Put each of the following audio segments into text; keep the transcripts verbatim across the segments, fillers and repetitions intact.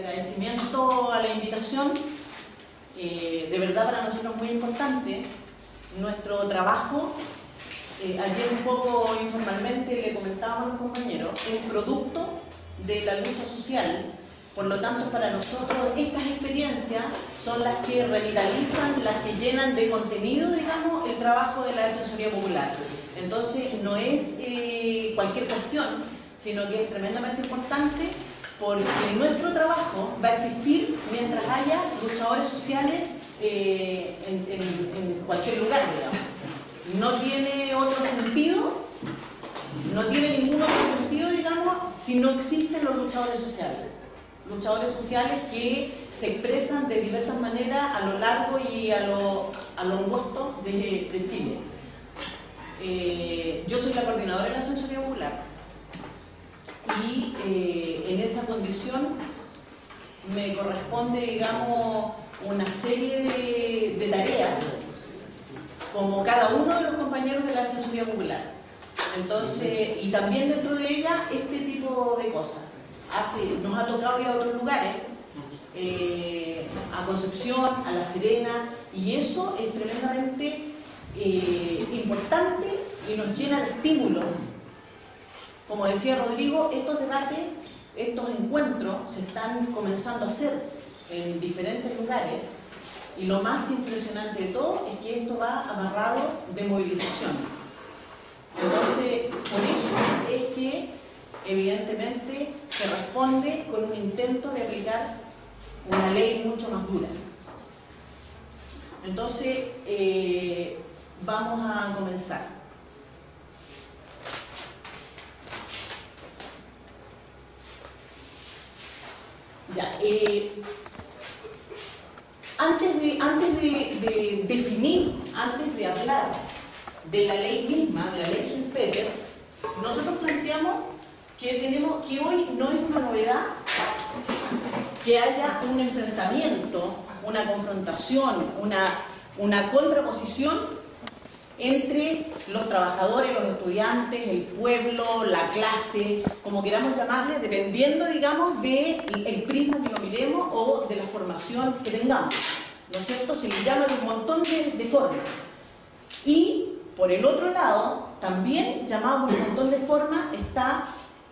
agradecimiento a la invitación. Eh, de verdad para nosotros es muy importante nuestro trabajo. Eh, ayer un poco informalmente le comentábamos a los compañeros, es producto de la lucha social. Por lo tanto, para nosotros estas experiencias son las que revitalizan, las que llenan de contenido, digamos, el trabajo de la Defensoría Popular. Entonces, no es eh, cualquier cuestión, sino que es tremendamente importante porque nuestro trabajo va a existir mientras haya luchadores sociales eh, en, en, en cualquier lugar, digamos. No tiene otro sentido, no tiene ningún otro sentido, digamos, si no existen los luchadores sociales. Luchadores sociales que se expresan de diversas maneras a lo largo y a lo, a lo angosto de, de Chile. Eh, yo soy la coordinadora de la Defensoría Popular y eh, en esa condición me corresponde, digamos, una serie de, de tareas como cada uno de los compañeros de la Defensoría Popular. Entonces, y también dentro de ella este tipo de cosas. Hace, nos ha tocado ir a otros lugares, eh, a Concepción, a La Serena, y eso es tremendamente eh, importante y nos llena de estímulos. Como decía Rodrigo, estos debates, estos encuentros se están comenzando a hacer en diferentes lugares y lo más impresionante de todo es que esto va amarrado de movilización. Entonces, por eso es que evidentemente se responde con un intento de aplicar una ley mucho más dura. Entonces, eh, vamos a comenzar. Ya, eh, antes de, antes de, de definir, antes de hablar de la ley misma, de la ley Schenspeter, nosotros planteamos que tenemos que hoy no es una novedad que haya un enfrentamiento, una confrontación, una, una contraposición entre los trabajadores, los estudiantes, el pueblo, la clase, como queramos llamarle, dependiendo, digamos, del el prisma que lo miremos o de la formación que tengamos, ¿no es cierto? Se le llama de un montón de, de formas. Y, por el otro lado, también llamado por un montón de formas está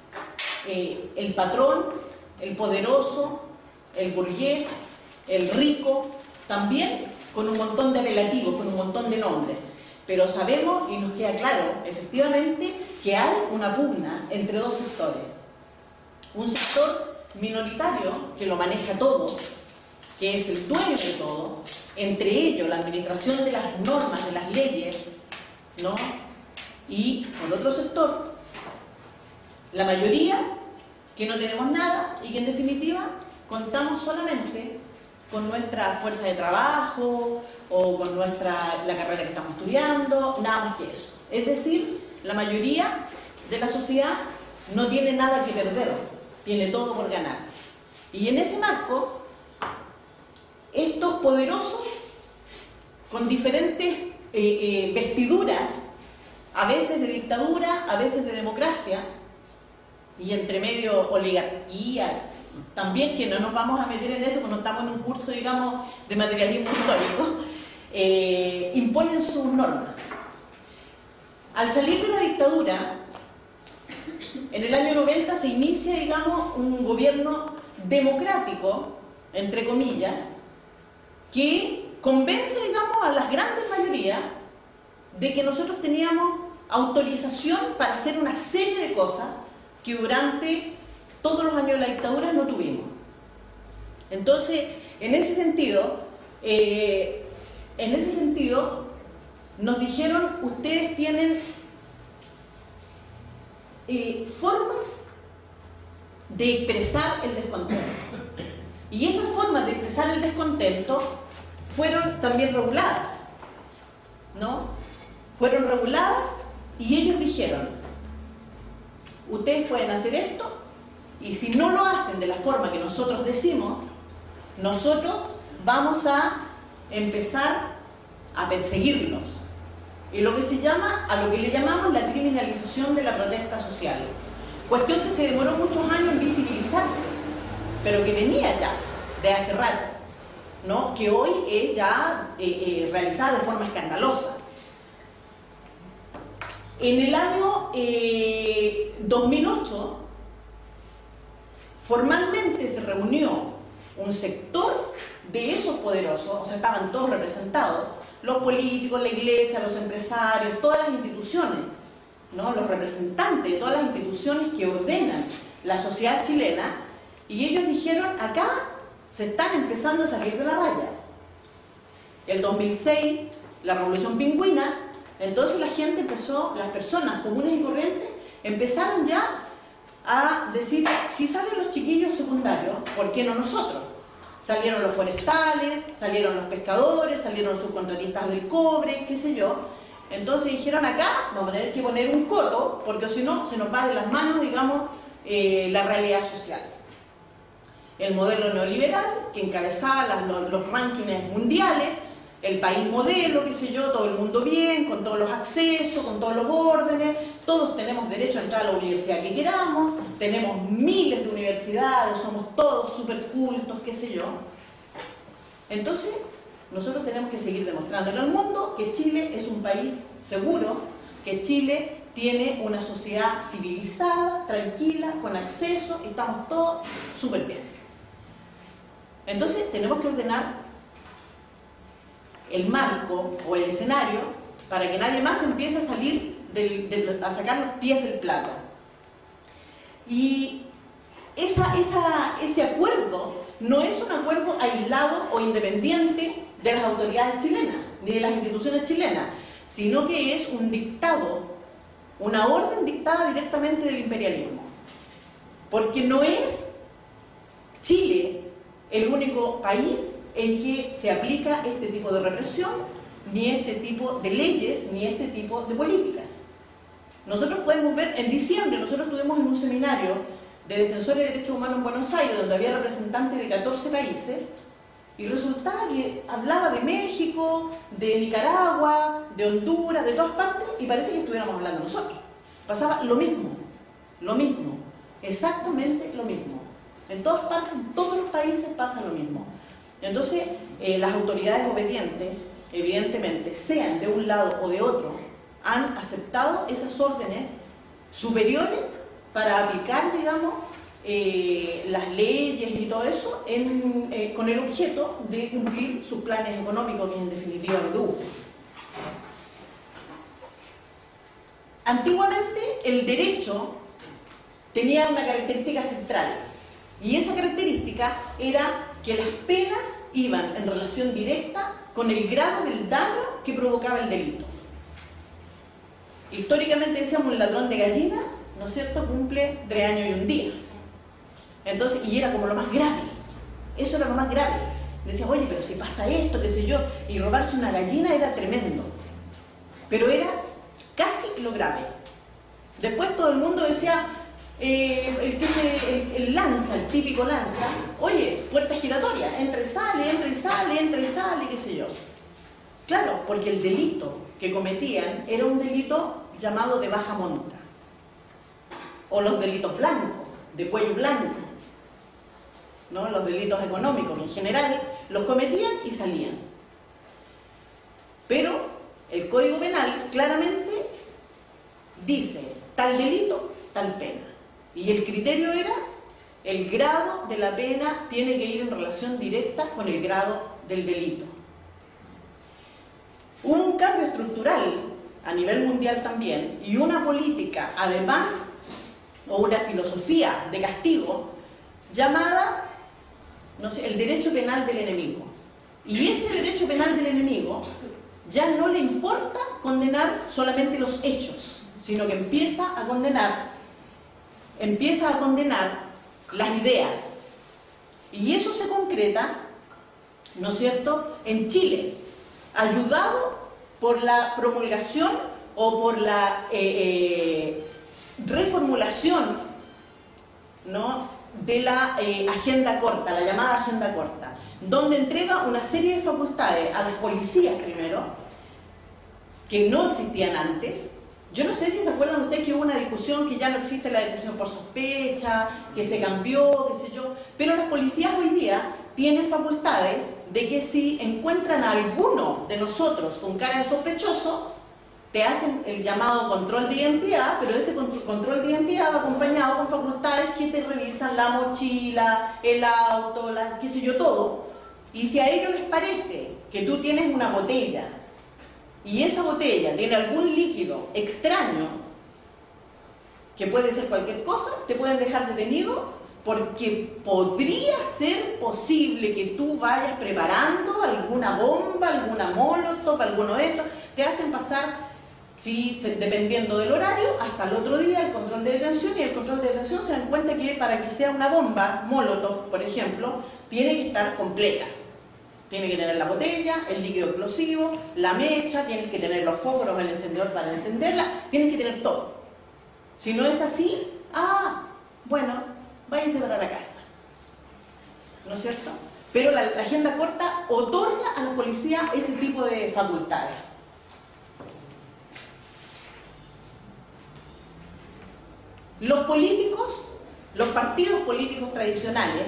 Eh, el patrón, el poderoso, el burgués, el rico, también con un montón de apelativos, con un montón de nombres. Pero sabemos y nos queda claro, efectivamente, que hay una pugna entre dos sectores. Un sector minoritario que lo maneja todo, que es el dueño de todo, entre ellos la administración de las normas, de las leyes, ¿no? Y por otro sector, la mayoría que no tenemos nada y que en definitiva contamos solamente con nuestra fuerza de trabajo o con nuestra, la carrera que estamos estudiando, nada más que eso. Es decir, la mayoría de la sociedad no tiene nada que perder, tiene todo por ganar. Y en ese marco, estos poderosos, con diferentes eh, eh, vestiduras, a veces de dictadura, a veces de democracia, y entre medio oligarquía, también, que no nos vamos a meter en eso, porque no estamos en un curso, digamos, de materialismo histórico, eh, imponen sus normas. Al salir de la dictadura, en el año noventa se inicia, digamos, un gobierno democrático, entre comillas, que convence, digamos, a las grandes mayorías de que nosotros teníamos autorización para hacer una serie de cosas que durante todos los años de la dictadura no tuvimos. Entonces, en ese sentido, eh, en ese sentido, nos dijeron, ustedes tienen eh, formas de expresar el descontento. Y esas formas de expresar el descontento fueron también reguladas, ¿no? Fueron reguladas y ellos dijeron, ustedes pueden hacer esto, y si no lo hacen de la forma que nosotros decimos, nosotros vamos a empezar a perseguirlos. Y lo que se llama, a lo que le llamamos la criminalización de la protesta social. Cuestión que se demoró muchos años en visibilizarse. pero que venía ya de hace rato, ¿no? Que hoy es ya eh, eh, realizada de forma escandalosa. En el año eh, dos mil ocho, formalmente se reunió un sector de esos poderosos, o sea, estaban todos representados, los políticos, la iglesia, los empresarios, todas las instituciones, ¿no? Los representantes de todas las instituciones que ordenan la sociedad chilena, y ellos dijeron, acá se están empezando a salir de la raya. El dos mil seis, la Revolución Pingüina, entonces la gente empezó, las personas comunes y corrientes, empezaron ya a decir, si salen los chiquillos secundarios, ¿por qué no nosotros? Salieron los forestales, salieron los pescadores, salieron los subcontratistas del cobre, qué sé yo. Entonces dijeron, acá vamos a tener que poner un coto, porque si no, se nos va de las manos, digamos, eh, la realidad social. El modelo neoliberal, que encabezaba las, los, los rankings mundiales, el país modelo, qué sé yo, todo el mundo bien, con todos los accesos, con todos los órdenes, todos tenemos derecho a entrar a la universidad que queramos, tenemos miles de universidades, somos todos súper cultos, qué sé yo. Entonces, nosotros tenemos que seguir demostrando al mundo que Chile es un país seguro, que Chile tiene una sociedad civilizada, tranquila, con acceso, y estamos todos súper bien. Entonces, tenemos que ordenar el marco o el escenario para que nadie más empiece a salir, del, del, a sacar los pies del plato. Y esa, esa, ese acuerdo no es un acuerdo aislado o independiente de las autoridades chilenas, ni de las instituciones chilenas, sino que es un dictado, una orden dictada directamente del imperialismo. Porque no es Chile el único país en que se aplica este tipo de represión, ni este tipo de leyes, ni este tipo de políticas. Nosotros podemos ver, en diciembre nosotros estuvimos en un seminario de defensores de derechos humanos en Buenos Aires, donde había representantes de catorce países, y resultaba que hablaba de México, de Nicaragua, de Honduras, de todas partes, y parece que estuviéramos hablando nosotros. Pasaba lo mismo, lo mismo, exactamente lo mismo. En todas partes, en todos los países pasa lo mismo. Entonces, eh, las autoridades obedientes, evidentemente, sean de un lado o de otro, han aceptado esas órdenes superiores para aplicar, digamos, eh, las leyes y todo eso en, eh, con el objeto de cumplir sus planes económicos, que en definitiva lo que buscan. Antiguamente, el derecho tenía una característica central, y esa característica era que las penas iban en relación directa con el grado del daño que provocaba el delito. Históricamente decíamos, el ladrón de gallina, ¿no es cierto?, cumple tres años y un día. Entonces, y era como lo más grave, eso era lo más grave. Decía, oye, pero si pasa esto, qué sé yo, y robarse una gallina era tremendo. Pero era casi lo grave. Después todo el mundo decía, Eh, el que se, el, el lanza, el típico lanza, oye, puerta giratoria, entra y sale, entra y sale, entra y sale, qué sé yo. Claro, porque el delito que cometían era un delito llamado de baja monta, o los delitos blancos, de cuello blanco, ¿no? Los delitos económicos en general los cometían y salían. Pero el Código Penal claramente dice, tal delito, tal pena. Y el criterio era, el grado de la pena tiene que ir en relación directa con el grado del delito. Hubo un cambio estructural a nivel mundial también, y una política, además, o una filosofía de castigo, llamada, no sé, el derecho penal del enemigo. Y ese derecho penal del enemigo ya no le importa condenar solamente los hechos, sino que empieza a condenar empieza a condenar las ideas. Y eso se concreta, ¿no es cierto?, en Chile, ayudado por la promulgación o por la eh, eh, reformulación, ¿no?, de la eh, agenda corta, la llamada agenda corta, donde entrega una serie de facultades a las policías primero, que no existían antes, Yo no sé si se acuerdan ustedes que hubo una discusión que ya no existe la detención por sospecha, que se cambió, qué sé yo, pero las policías hoy día tienen facultades de que si encuentran a alguno de nosotros con cara de sospechoso, te hacen el llamado control de identidad, pero ese control de identidad va acompañado con facultades que te revisan la mochila, el auto, la, qué sé yo, todo. Y si a ellos les parece que tú tienes una botella y esa botella tiene algún líquido extraño, que puede ser cualquier cosa, te pueden dejar detenido porque podría ser posible que tú vayas preparando alguna bomba, alguna molotov, alguno de estos. Te hacen pasar, sí, dependiendo del horario, hasta el otro día el control de detención, y el control de detención se dan cuenta que para que sea una bomba molotov, por ejemplo, tiene que estar completa. Tiene que tener la botella, el líquido explosivo, la mecha, tienes que tener los fósforos, el encendedor para encenderla, tienes que tener todo. Si no es así, ah, bueno, váyanse para la casa. ¿No es cierto? Pero la, la agenda corta otorga a la policía ese tipo de facultades. Los políticos, los partidos políticos tradicionales,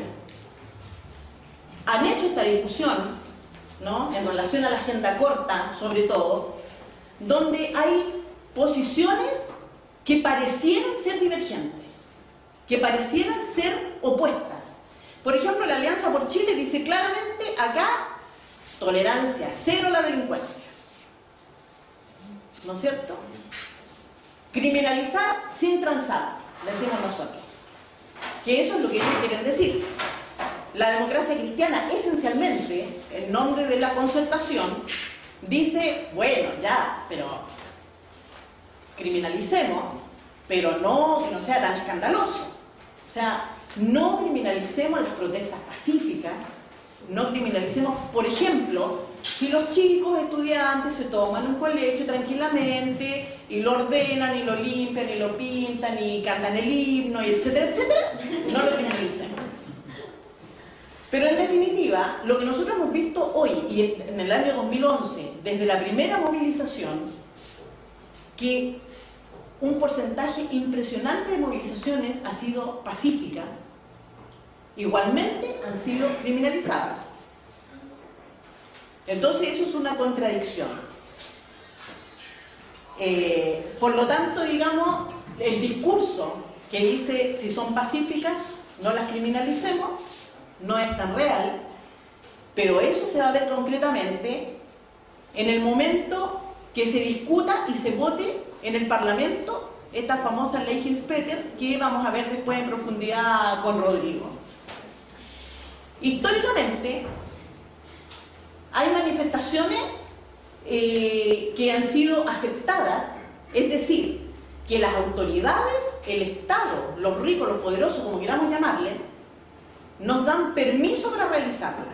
han hecho esta discusión, ¿no?, en relación a la agenda corta, sobre todo, donde hay posiciones que parecieran ser divergentes, que parecieran ser opuestas. Por ejemplo, la Alianza por Chile dice claramente acá, tolerancia cero a la delincuencia. ¿No es cierto? Criminalizar sin transar, decimos nosotros. Que eso es lo que ellos quieren decir. La democracia cristiana, esencialmente, en nombre de la concertación, dice, bueno, ya, pero criminalicemos, pero no que no sea tan escandaloso. O sea, no criminalicemos las protestas pacíficas, no criminalicemos, por ejemplo, si los chicos estudiantes se toman un colegio tranquilamente y lo ordenan y lo limpian y lo pintan y cantan el himno, y etcétera, etcétera, no lo criminalicemos. Pero en definitiva, lo que nosotros hemos visto hoy y en el año dos mil once, desde la primera movilización, que un porcentaje impresionante de movilizaciones ha sido pacífica, igualmente han sido criminalizadas. Entonces eso es una contradicción. Eh, por lo tanto, digamos, el discurso que dice si son pacíficas, no las criminalicemos, no es tan real, pero eso se va a ver concretamente en el momento que se discuta y se vote en el Parlamento esta famosa ley Hinspeter, que vamos a ver después en profundidad con Rodrigo. Históricamente hay manifestaciones eh, que han sido aceptadas, es decir, que las autoridades, el Estado, los ricos, los poderosos, como queramos llamarle, nos dan permiso para realizarlas.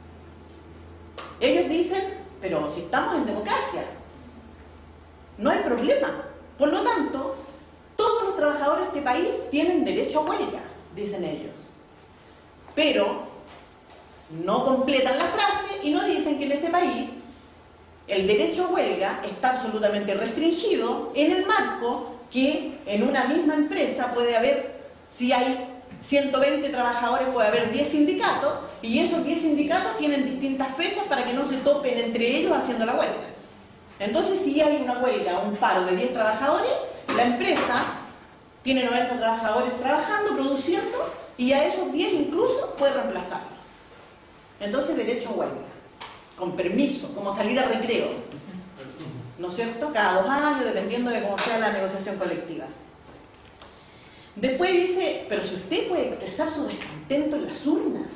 Ellos dicen, pero si estamos en democracia, no hay problema. Por lo tanto, todos los trabajadores de este país tienen derecho a huelga, dicen ellos. Pero no completan la frase y no dicen que en este país el derecho a huelga está absolutamente restringido en el marco que en una misma empresa puede haber, si hay ciento veinte trabajadores, puede haber diez sindicatos, y esos diez sindicatos tienen distintas fechas para que no se topen entre ellos haciendo la huelga. Entonces, si hay una huelga, un paro de diez trabajadores, la empresa tiene noventa trabajadores trabajando, produciendo, y a esos diez incluso puede reemplazarlos. Entonces, derecho a huelga, con permiso, como salir a recreo, ¿no es cierto? Cada dos años, dependiendo de cómo sea la negociación colectiva. Después dice, pero si usted puede expresar su descontento en las urnas,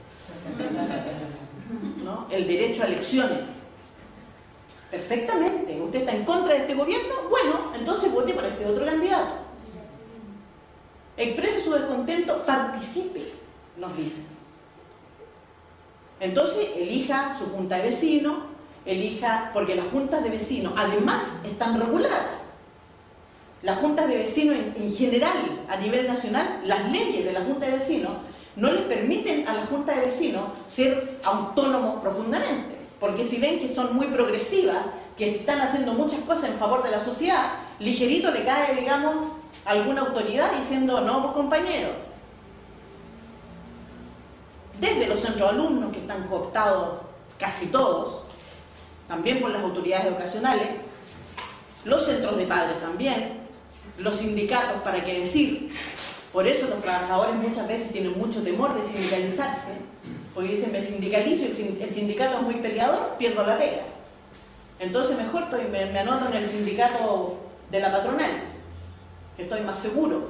¿no?, el derecho a elecciones, perfectamente. Usted está en contra de este gobierno, bueno, entonces vote por este otro candidato. Exprese su descontento, participe, nos dicen. Entonces elija su junta de vecinos, elija, porque las juntas de vecinos además están reguladas. Las juntas de vecinos en, en general, a nivel nacional, las leyes de la junta de vecinos no les permiten a la junta de vecinos ser autónomos profundamente, porque si ven que son muy progresivas, que están haciendo muchas cosas en favor de la sociedad, ligerito le cae, digamos, alguna autoridad diciendo, no, pues compañero. Desde los centros de alumnos, que están cooptados casi todos, también por las autoridades educacionales, los centros de padres también, los sindicatos, ¿para qué decir? Por eso los trabajadores muchas veces tienen mucho temor de sindicalizarse, porque dicen, me sindicalizo y el sindicato es muy peleador, pierdo la pega. Entonces mejor estoy, me, me anoto en el sindicato de la patronal, que estoy más seguro.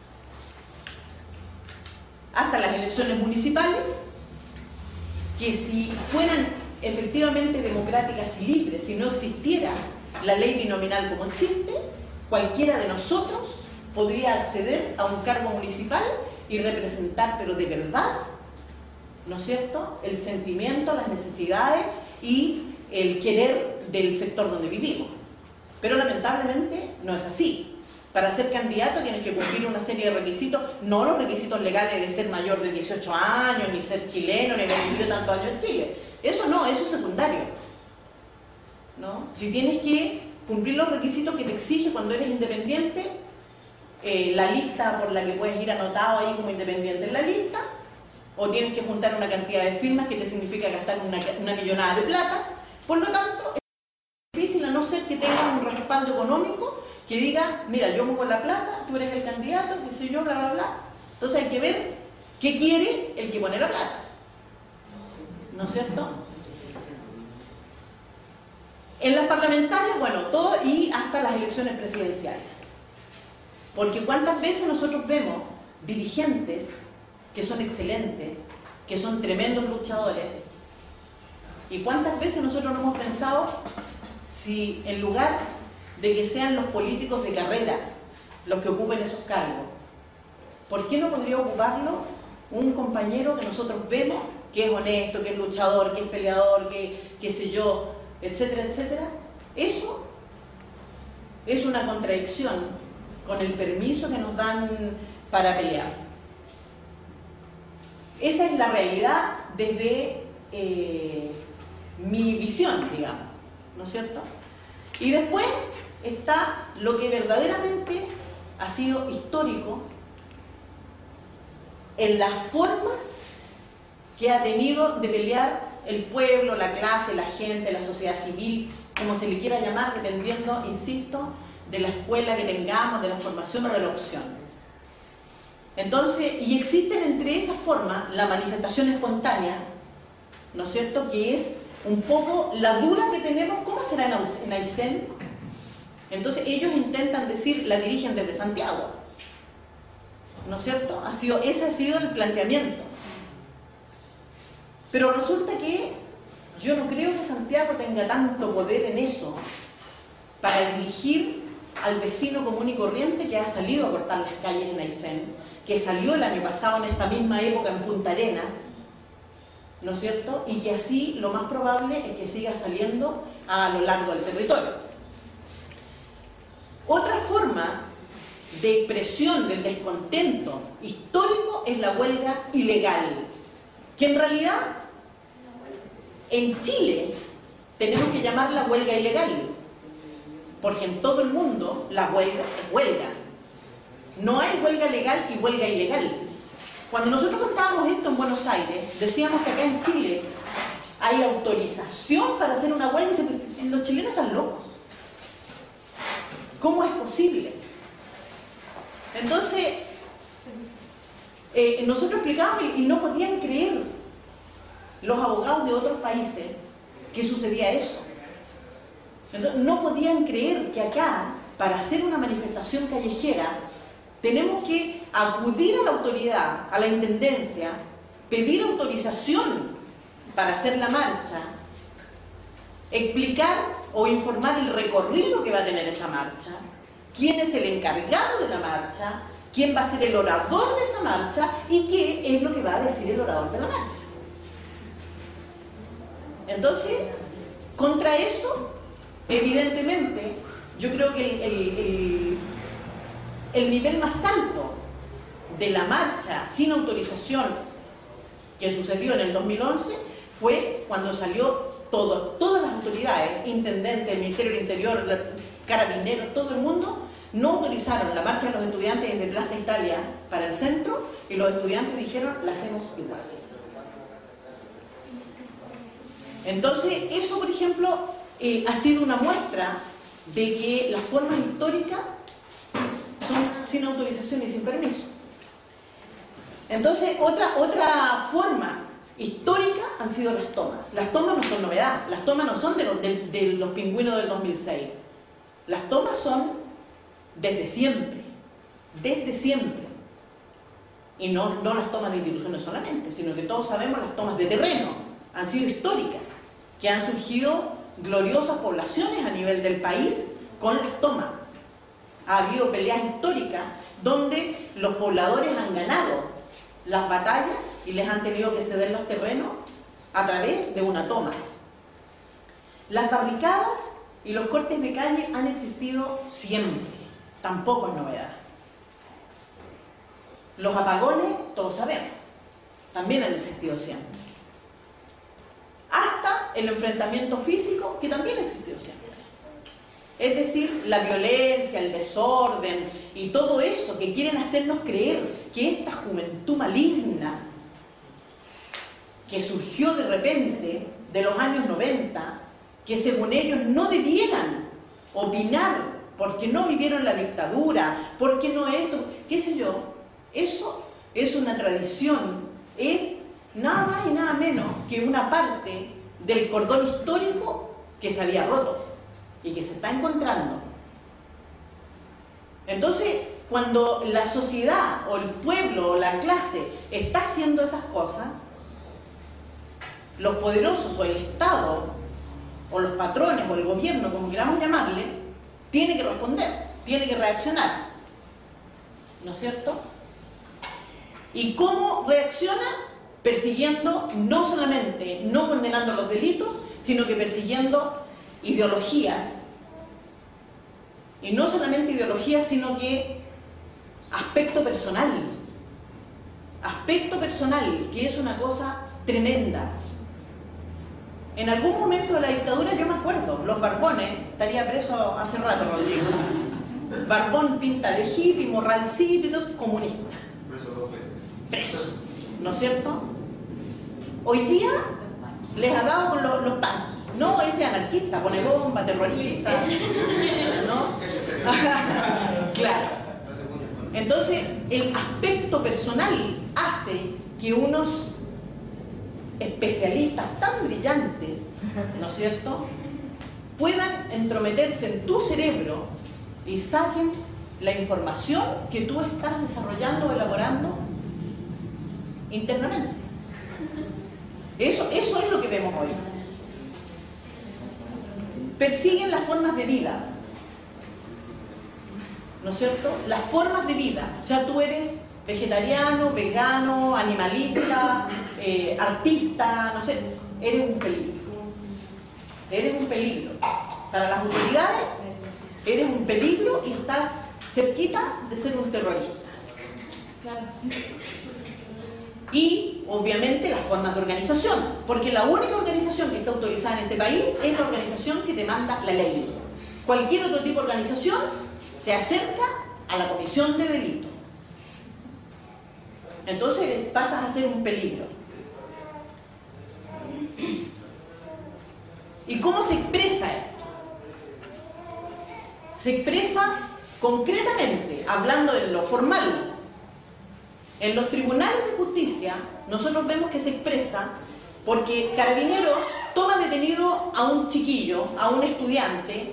Hasta las elecciones municipales, que si fueran efectivamente democráticas y libres, si no existiera la ley binominal como existe, cualquiera de nosotros podría acceder a un cargo municipal y representar, pero de verdad, ¿no es cierto?, el sentimiento, las necesidades y el querer del sector donde vivimos. Pero lamentablemente no es así. Para ser candidato tienes que cumplir una serie de requisitos, no los requisitos legales de ser mayor de dieciocho años, ni ser chileno, ni haber vivido tantos años en Chile. Eso no, eso es secundario, ¿no? Si tienes que cumplir los requisitos que te exige cuando eres independiente, eh, la lista por la que puedes ir anotado ahí como independiente en la lista, o tienes que juntar una cantidad de firmas que te significa gastar una, una millonada de plata. Por lo tanto, es difícil, a no ser que tengas un respaldo económico que diga, mira, yo pongo la plata, tú eres el candidato, qué sé yo, bla, bla, bla. Entonces hay que ver qué quiere el que pone la plata, ¿no es cierto? En las parlamentarias, bueno, todo y hasta las elecciones presidenciales. Porque cuántas veces nosotros vemos dirigentes que son excelentes, que son tremendos luchadores, y cuántas veces nosotros no hemos pensado si en lugar de que sean los políticos de carrera los que ocupen esos cargos, ¿por qué no podría ocuparlo un compañero que nosotros vemos que es honesto, que es luchador, que es peleador, que qué sé yo, etcétera, etcétera? Eso es una contradicción con el permiso que nos dan para pelear. Esa es la realidad desde eh, mi visión, digamos, ¿no es cierto? Y después está lo que verdaderamente ha sido histórico en las formas que ha tenido de pelear el pueblo, la clase, la gente, la sociedad civil, como se le quiera llamar, dependiendo, insisto, de la escuela que tengamos, de la formación o de la opción. Entonces, y existen entre esas formas la manifestación espontánea, ¿no es cierto?, que es un poco la duda que tenemos, ¿cómo será en Aysén? Entonces ellos intentan decir, la dirigen desde Santiago, ¿no es cierto? Ha sido, ese ha sido el planteamiento. Pero resulta que yo no creo que Santiago tenga tanto poder en eso para dirigir al vecino común y corriente que ha salido a cortar las calles en Aysén, que salió el año pasado en esta misma época en Punta Arenas, ¿no es cierto? Y que así lo más probable es que siga saliendo a lo largo del territorio. Otra forma de expresión del descontento histórico es la huelga ilegal, que en realidad en Chile tenemos que llamarla huelga ilegal, porque en todo el mundo la huelga es huelga. No hay huelga legal y huelga ilegal. Cuando nosotros contábamos esto en Buenos Aires, decíamos que acá en Chile hay autorización para hacer una huelga y los chilenos están locos. ¿Cómo es posible? Entonces, eh, nosotros explicábamos y no podían creer los abogados de otros países que sucedía eso. Entonces, no podían creer que acá, para hacer una manifestación callejera, tenemos que acudir a la autoridad, a la intendencia, pedir autorización para hacer la marcha, explicar o informar el recorrido que va a tener esa marcha, quién es el encargado de la marcha, quién va a ser el orador de esa marcha y qué es lo que va a decir el orador de la marcha. Entonces, contra eso, evidentemente, yo creo que el, el, el, el nivel más alto de la marcha sin autorización que sucedió en el dos mil once fue cuando salió todo, todas las autoridades, intendentes, el Ministerio del Interior, carabineros, todo el mundo, no autorizaron la marcha de los estudiantes desde Plaza Italia para el centro y los estudiantes dijeron, la hacemos igual. Entonces, eso, por ejemplo, eh, ha sido una muestra de que las formas históricas son sin autorización y sin permiso. Entonces, otra, otra forma histórica han sido las tomas. Las tomas no son novedad, las tomas no son de los, de, de los pingüinos del dos mil seis. Las tomas son desde siempre, desde siempre. Y no, no las tomas de instituciones solamente, sino que todos sabemos las tomas de terreno, han sido históricas, que han surgido gloriosas poblaciones a nivel del país con las tomas. Ha habido peleas históricas donde los pobladores han ganado las batallas y les han tenido que ceder los terrenos a través de una toma. Las barricadas y los cortes de calle han existido siempre, tampoco es novedad. Los apagones, todos sabemos, también han existido siempre. Hasta el enfrentamiento físico, que también ha existido siempre. Es decir, la violencia, el desorden y todo eso que quieren hacernos creer que esta juventud maligna que surgió de repente de los años noventa, que según ellos no debieran opinar porque no vivieron la dictadura, porque no esto, qué sé yo, eso es una tradición, es nada más y nada menos que una parte del cordón histórico que se había roto y que se está encontrando. Entonces, cuando la sociedad o el pueblo o la clase está haciendo esas cosas, los poderosos o el Estado o los patrones o el gobierno, como queramos llamarle, tiene que responder, tiene que reaccionar, ¿no es cierto? ¿Y cómo reacciona? Persiguiendo, no solamente, no condenando los delitos, sino que persiguiendo ideologías. Y no solamente ideologías, sino que aspecto personal. Aspecto personal, que es una cosa tremenda. En algún momento de la dictadura, yo me acuerdo, los Barbones, estaría preso hace rato, Rodrigo. Barbón pinta de hippie, morralcito y todo, comunista. Preso, ¿no es cierto? Hoy día les ha dado con los, los punkies. No ese anarquista, pone bomba, terrorista, ¿no? Claro. Entonces, el aspecto personal hace que unos especialistas tan brillantes, ¿no es cierto?, puedan entrometerse en tu cerebro y saquen la información que tú estás desarrollando o elaborando internamente. Eso, eso es lo que vemos hoy. Persiguen las formas de vida, ¿no es cierto? Las formas de vida. O sea, tú eres vegetariano, vegano, animalista, eh, artista, no sé, eres un peligro. Eres un peligro. Para las autoridades, eres un peligro y estás cerquita de ser un terrorista. Claro. Y, obviamente, las formas de organización, porque la única organización que está autorizada en este país es la organización que te manda la ley. Cualquier otro tipo de organización se acerca a la comisión de delito. Entonces pasas a ser un peligro. ¿Y cómo se expresa esto? Se expresa concretamente, hablando de lo formal. En los tribunales de justicia, nosotros vemos que se expresa porque Carabineros toma detenido a un chiquillo, a un estudiante,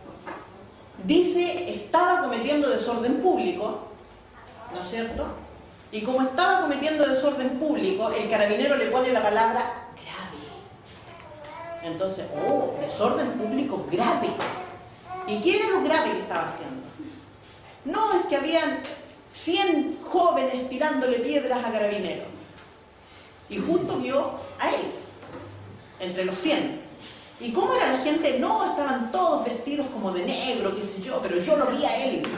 dice estaba cometiendo desorden público, ¿no es cierto? Y como estaba cometiendo desorden público, el carabinero le pone la palabra grave. Entonces, oh, desorden público grave. ¿Y qué era lo grave que estaba haciendo? No, es que habían cien jóvenes tirándole piedras a Carabineros. Y justo vio a él, entre los cien. ¿Y cómo era la gente? No, estaban todos vestidos como de negro, qué sé yo, pero yo lo vi a él.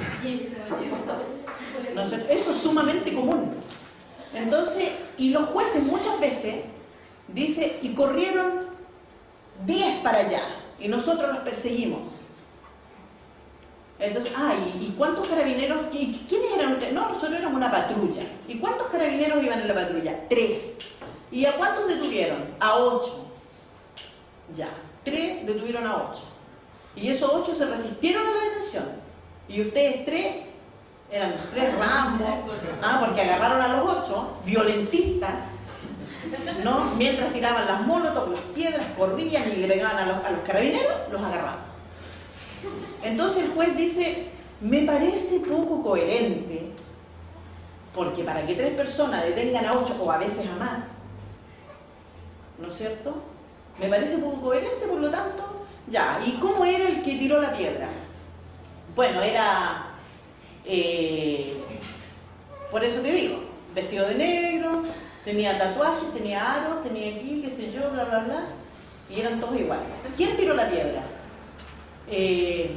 No sé, eso es sumamente común. Entonces, y los jueces muchas veces, dice, y corrieron diez para allá, y nosotros los perseguimos. Entonces, ah, ¿y, y cuántos carabineros? ¿Y quiénes eran ustedes? No, nosotros éramos una patrulla. ¿Y cuántos carabineros iban en la patrulla? Tres. ¿Y a cuántos detuvieron? A ocho. Ya, tres detuvieron a ocho. Y esos ocho se resistieron a la detención. Y ustedes tres, eran tres rambos, ¿ah? Porque agarraron a los ocho, violentistas, ¿no? Mientras tiraban las molotov, las piedras, corrían y agregaban a los, a los carabineros, los agarraban. Entonces el juez dice, me parece poco coherente, porque para que tres personas detengan a ocho o a veces a más, ¿no es cierto? Me parece poco coherente, por lo tanto, ya. ¿Y cómo era el que tiró la piedra? Bueno, era, eh, por eso te digo, vestido de negro, tenía tatuajes, tenía aros, tenía aquí, qué sé yo, bla, bla, bla, y eran todos iguales. ¿Quién tiró la piedra? Eh,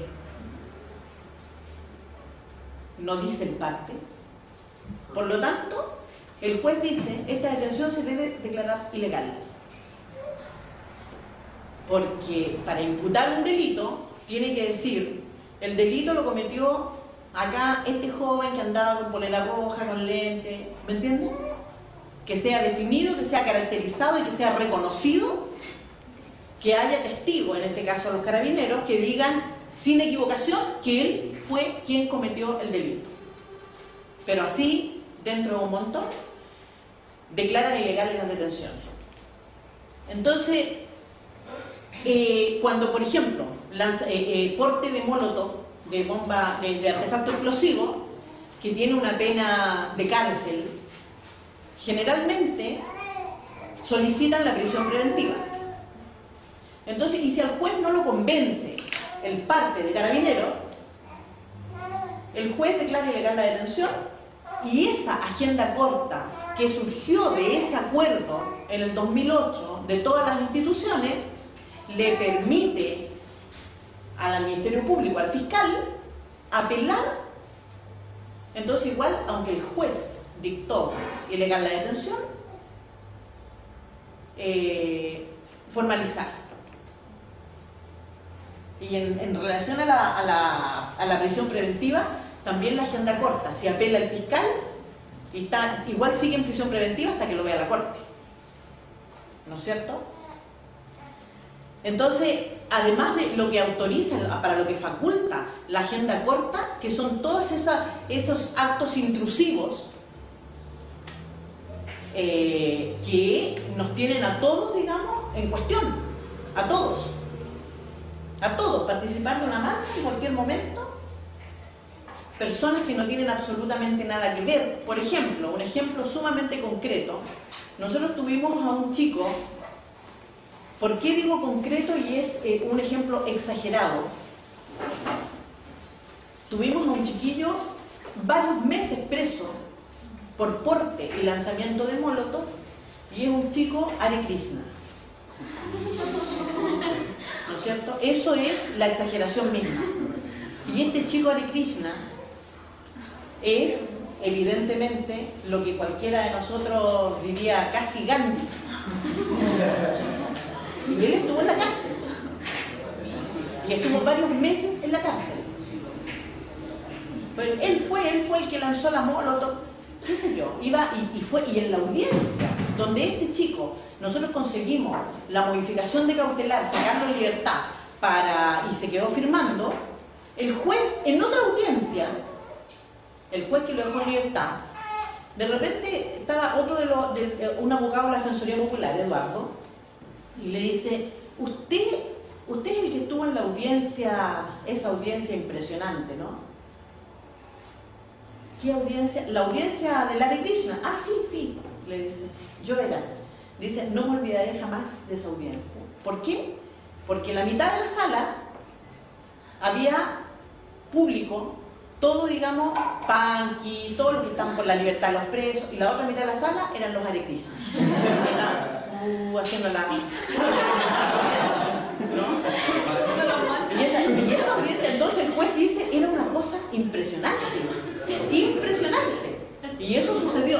no dice en parte. Por lo tanto, el juez dice, esta detención se debe declarar ilegal. Porque para imputar un delito, tiene que decir, el delito lo cometió acá este joven que andaba con polera roja, con lente, ¿me entienden? Que sea definido, que sea caracterizado y que sea reconocido, que haya testigos, en este caso los carabineros, que digan sin equivocación que él fue quien cometió el delito. Pero así, dentro de un montón, declaran ilegales las detenciones. Entonces, eh, cuando, por ejemplo, lanza, eh, eh, porte de molotov, de bomba, de, de artefacto explosivo, que tiene una pena de cárcel, generalmente solicitan la prisión preventiva. Entonces, y si al juez no lo convence el parte de carabinero, el juez declara ilegal la detención y esa agenda corta que surgió de ese acuerdo en el dos mil ocho de todas las instituciones, le permite al Ministerio Público, al fiscal, apelar. Entonces igual, aunque el juez dictó ilegal la detención, eh, formalizar. Y en, en relación a la, a, la, a la prisión preventiva, también la agenda corta. Si apela el fiscal, y está, igual sigue en prisión preventiva hasta que lo vea la corte. ¿No es cierto? Entonces, además de lo que autoriza, para lo que faculta la agenda corta, que son todos esos, esos actos intrusivos eh, que nos tienen a todos, digamos, en cuestión. A todos. A todos, participar de una marcha en cualquier momento. Personas que no tienen absolutamente nada que ver. Por ejemplo, un ejemplo sumamente concreto. Nosotros tuvimos a un chico, ¿por qué digo concreto y es eh, un ejemplo exagerado? Tuvimos a un chiquillo varios meses preso por porte y lanzamiento de molotov, y es un chico Hare Krishna. ¿No es cierto? Eso es la exageración misma. Y este chico Hare Krishna es evidentemente lo que cualquiera de nosotros diría casi Gandhi. Y él estuvo en la cárcel. Y estuvo varios meses en la cárcel. Pero él fue, él fue el que lanzó la molotov, qué sé yo, iba y, y fue, y en la audiencia, donde este chico, nosotros conseguimos la modificación de cautelar, sacarlo en libertad, para, y se quedó firmando, el juez, en otra audiencia, el juez que lo dejó en libertad, de repente estaba otro de los, de, un abogado de la Defensoría Popular, Eduardo, y le dice, usted, usted es el que estuvo en la audiencia, esa audiencia impresionante, ¿no? ¿Qué audiencia? La audiencia del Hare Krishna. Ah, sí, sí, le dice, yo era. Dice, no me olvidaré jamás de esa audiencia. ¿Por qué? Porque en la mitad de la sala había público, todo, digamos, punky, todos los que están por la libertad de los presos, y la otra mitad de la sala eran los Hare Krishna. Uh, haciendo la... ¿No? Y esa, y esa audiencia, entonces el juez dice, era una cosa impresionante. Impresionante. Y eso sucedió.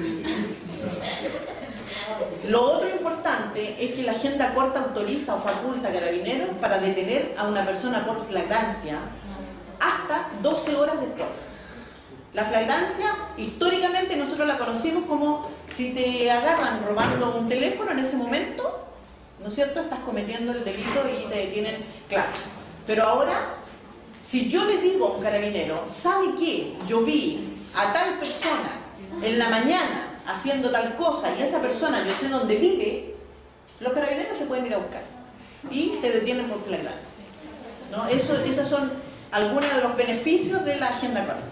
Lo otro importante es que la agenda corta autoriza o faculta a carabineros para detener a una persona por flagrancia hasta hasta doce horas después. La flagrancia, históricamente nosotros la conocimos como si te agarran robando un teléfono en ese momento, ¿no es cierto? Estás cometiendo el delito y te detienen, claro. Pero ahora, si yo le digo a un carabinero, ¿sabe qué? Yo vi a tal persona en la mañana haciendo tal cosa y esa persona yo sé dónde vive, los carabineros te pueden ir a buscar y te detienen por flagrancia, ¿no? Eso, esos son algunos de los beneficios de la agenda corta.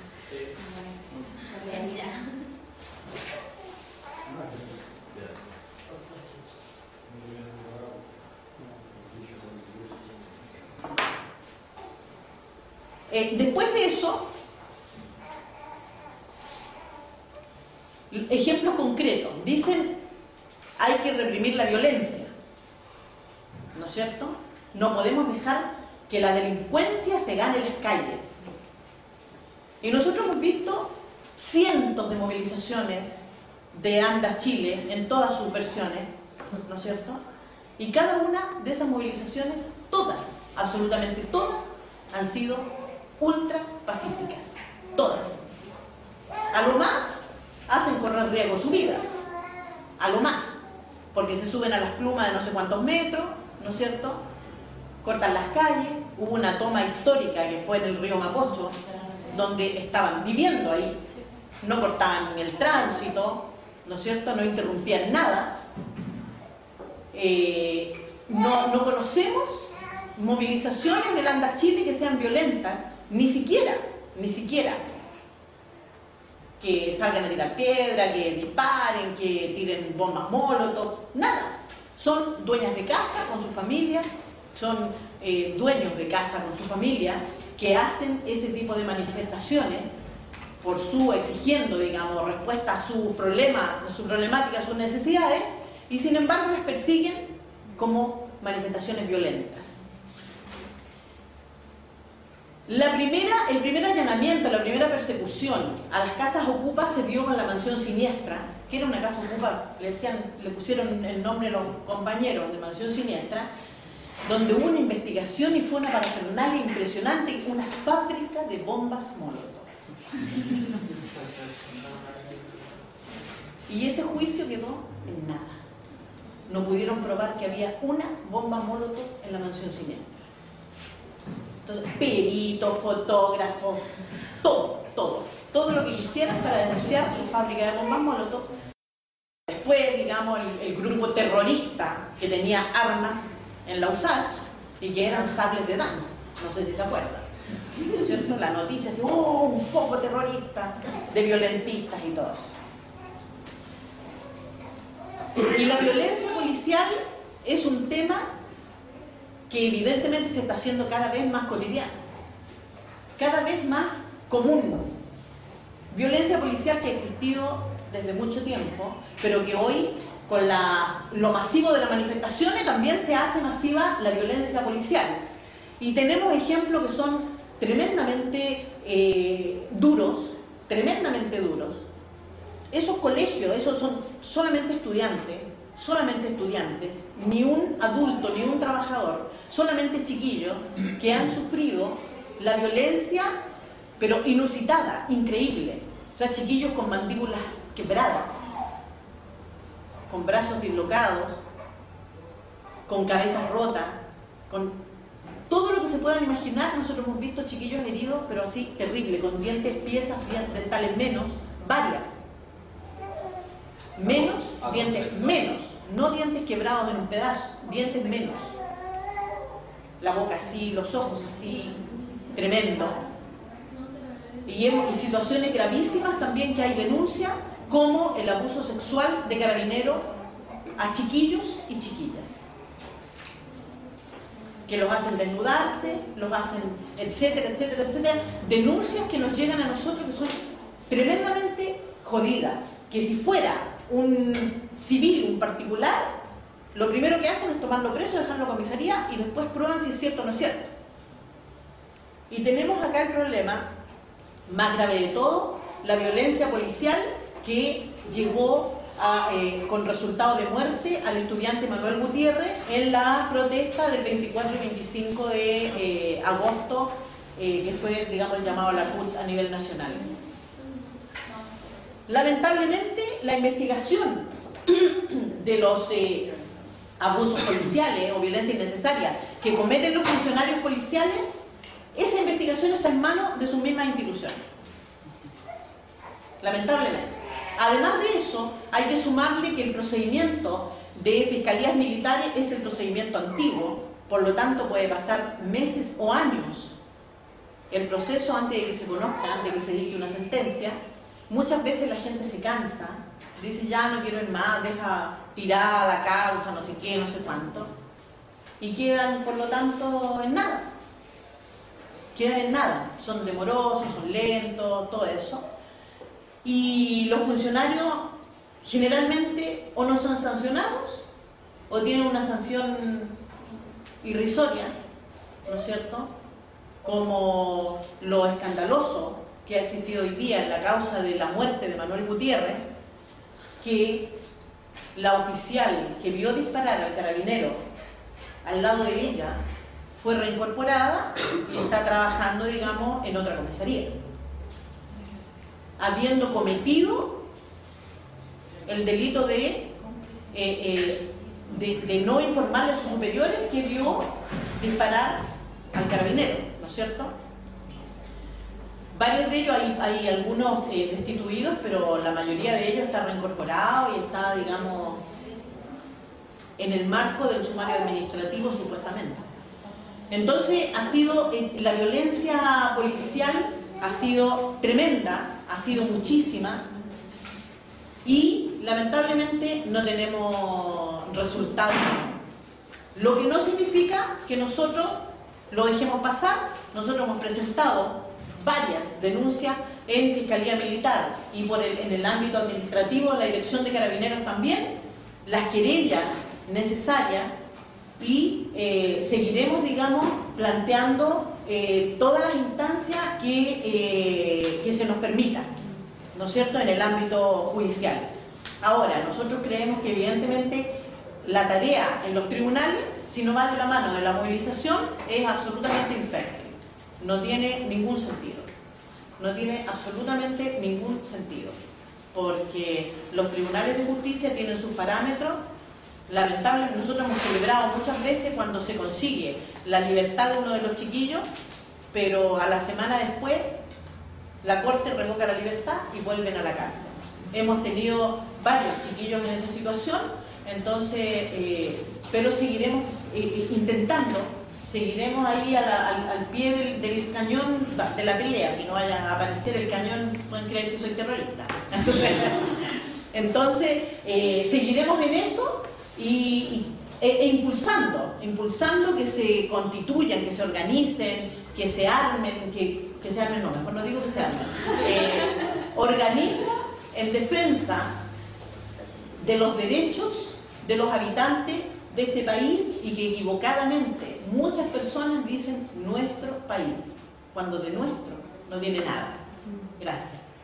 Eh, después de eso, ejemplos concretos. Dicen, hay que reprimir la violencia, ¿no es cierto? No podemos dejar que la delincuencia se gane en las calles. Y nosotros hemos visto cientos de movilizaciones de Andas Chile en todas sus versiones, ¿no es cierto? Y cada una de esas movilizaciones, todas, absolutamente todas, han sido ultra pacíficas, todas. A lo más hacen correr riesgo su vida, a lo más, porque se suben a las plumas de no sé cuántos metros, ¿no es cierto? Cortan las calles. Hubo una toma histórica que fue en el río Mapocho, donde estaban viviendo ahí, no cortaban el tránsito, ¿no es cierto? No interrumpían nada. Eh, no, no conocemos movilizaciones del Andas Chile que sean violentas, ni siquiera, ni siquiera que salgan a tirar piedra, que disparen, que tiren bombas molotov, nada. Son dueñas de casa con su familia, son eh, dueños de casa con su familia, que hacen ese tipo de manifestaciones por su exigiendo, digamos, respuesta a su problema, a su problemática, a sus necesidades, y sin embargo las persiguen como manifestaciones violentas. La primera, el primer allanamiento, la primera persecución a las casas ocupas se dio con la mansión siniestra, que era una casa ocupa, le, decían, le pusieron el nombre a los compañeros de mansión siniestra, donde hubo una investigación y fue una parafernalia impresionante, una fábrica de bombas molotov. Y ese juicio quedó en nada. No pudieron probar que había una bomba molotov en la mansión siniestra. Entonces, peritos, fotógrafos, todo, todo. Todo lo que quisieran para denunciar la fábrica de bombas molotov. Después, digamos, el, el grupo terrorista que tenía armas en la U S A C y que eran sables de danza. No sé si se acuerdan. ¿No es cierto? La noticia es, oh, un foco terrorista de violentistas y todo eso. Y la violencia policial es un tema que evidentemente se está haciendo cada vez más cotidiano, cada vez más común. Violencia policial que ha existido desde mucho tiempo, pero que hoy, con la, lo masivo de las manifestaciones, también se hace masiva la violencia policial. Y tenemos ejemplos que son tremendamente eh, duros, tremendamente duros. Esos colegios, esos son solamente estudiantes, solamente estudiantes, ni un adulto, ni un trabajador, solamente chiquillos que han sufrido la violencia, pero inusitada, increíble. O sea, chiquillos con mandíbulas quebradas, con brazos dislocados, con cabezas rotas, con todo lo que se puedan imaginar. Nosotros hemos visto chiquillos heridos, pero así terrible, con dientes, piezas dentales menos, varias. Menos dientes, menos, no dientes quebrados en un pedazo, dientes menos. La boca así, los ojos así, tremendo. Y, en, y situaciones gravísimas también que hay denuncia, como el abuso sexual de carabineros a chiquillos y chiquillas, que los hacen desnudarse, los hacen, etcétera, etcétera, etcétera. Denuncias que nos llegan a nosotros que son tremendamente jodidas, que si fuera un civil, un particular, lo primero que hacen es tomarlo preso, dejarlo a comisaría y después prueban si es cierto o no es cierto. Y tenemos acá el problema más grave de todo, la violencia policial que llegó a, eh, con resultado de muerte al estudiante Manuel Gutiérrez en la protesta del veinticuatro y veinticinco de eh, agosto eh, que fue, digamos, el llamado a la C U T a nivel nacional. Lamentablemente, la investigación de los eh, abusos policiales o violencia innecesaria que cometen los funcionarios policiales, esa investigación está en manos de sus mismas instituciones. Lamentablemente. Además de eso, hay que sumarle que el procedimiento de fiscalías militares es el procedimiento antiguo, por lo tanto puede pasar meses o años el proceso antes de que se conozca, antes de que se dicte una sentencia. Muchas veces la gente se cansa, dice ya no quiero ir más, deja tirada la causa, no sé qué, no sé cuánto, y quedan por lo tanto en nada. Quedan en nada, son demorosos, son lentos, todo eso. Y los funcionarios generalmente o no son sancionados o tienen una sanción irrisoria, ¿no es cierto? Como lo escandaloso que ha existido hoy día en la causa de la muerte de Manuel Gutiérrez, que la oficial que vio disparar al carabinero al lado de ella fue reincorporada y está trabajando, digamos, en otra comisaría, habiendo cometido el delito de, eh, eh, de, de no informarle a sus superiores que vio disparar al carabinero, ¿no es cierto? Varios de ellos, hay, hay algunos eh, destituidos, pero la mayoría de ellos está reincorporado y está, digamos, en el marco del sumario administrativo supuestamente. Entonces, ha sido, eh, la violencia policial ha sido tremenda, ha sido muchísima y lamentablemente no tenemos resultados. Lo que no significa que nosotros lo dejemos pasar. Nosotros hemos presentado varias denuncias en Fiscalía Militar y por el, en el ámbito administrativo, la Dirección de Carabineros también, las querellas necesarias y eh, seguiremos, digamos, planteando eh, todas las instancias que, eh, que se nos permitan, ¿no es cierto?, en el ámbito judicial. Ahora, nosotros creemos que evidentemente la tarea en los tribunales, si no va de la mano de la movilización, es absolutamente infértil. No tiene ningún sentido. No tiene absolutamente ningún sentido. Porque los tribunales de justicia tienen sus parámetros. Lamentablemente, nosotros hemos celebrado muchas veces cuando se consigue la libertad de uno de los chiquillos, pero a la semana después la Corte revoca la libertad y vuelven a la cárcel. Hemos tenido varios chiquillos en esa situación, entonces, eh, pero seguiremos eh, intentando, seguiremos ahí a la, al, al pie del, del cañón de la pelea, que no vaya a aparecer el cañón, pueden creer que soy terrorista. Entonces, entonces eh, seguiremos en eso y, y e, e impulsando, impulsando que se constituyan, que se organicen, que se armen, que, que se armen, no, mejor no digo que se armen, eh, organismos en defensa de los derechos de los habitantes de este país y que equivocadamente muchas personas dicen nuestro país, cuando de nuestro no tiene nada. Gracias.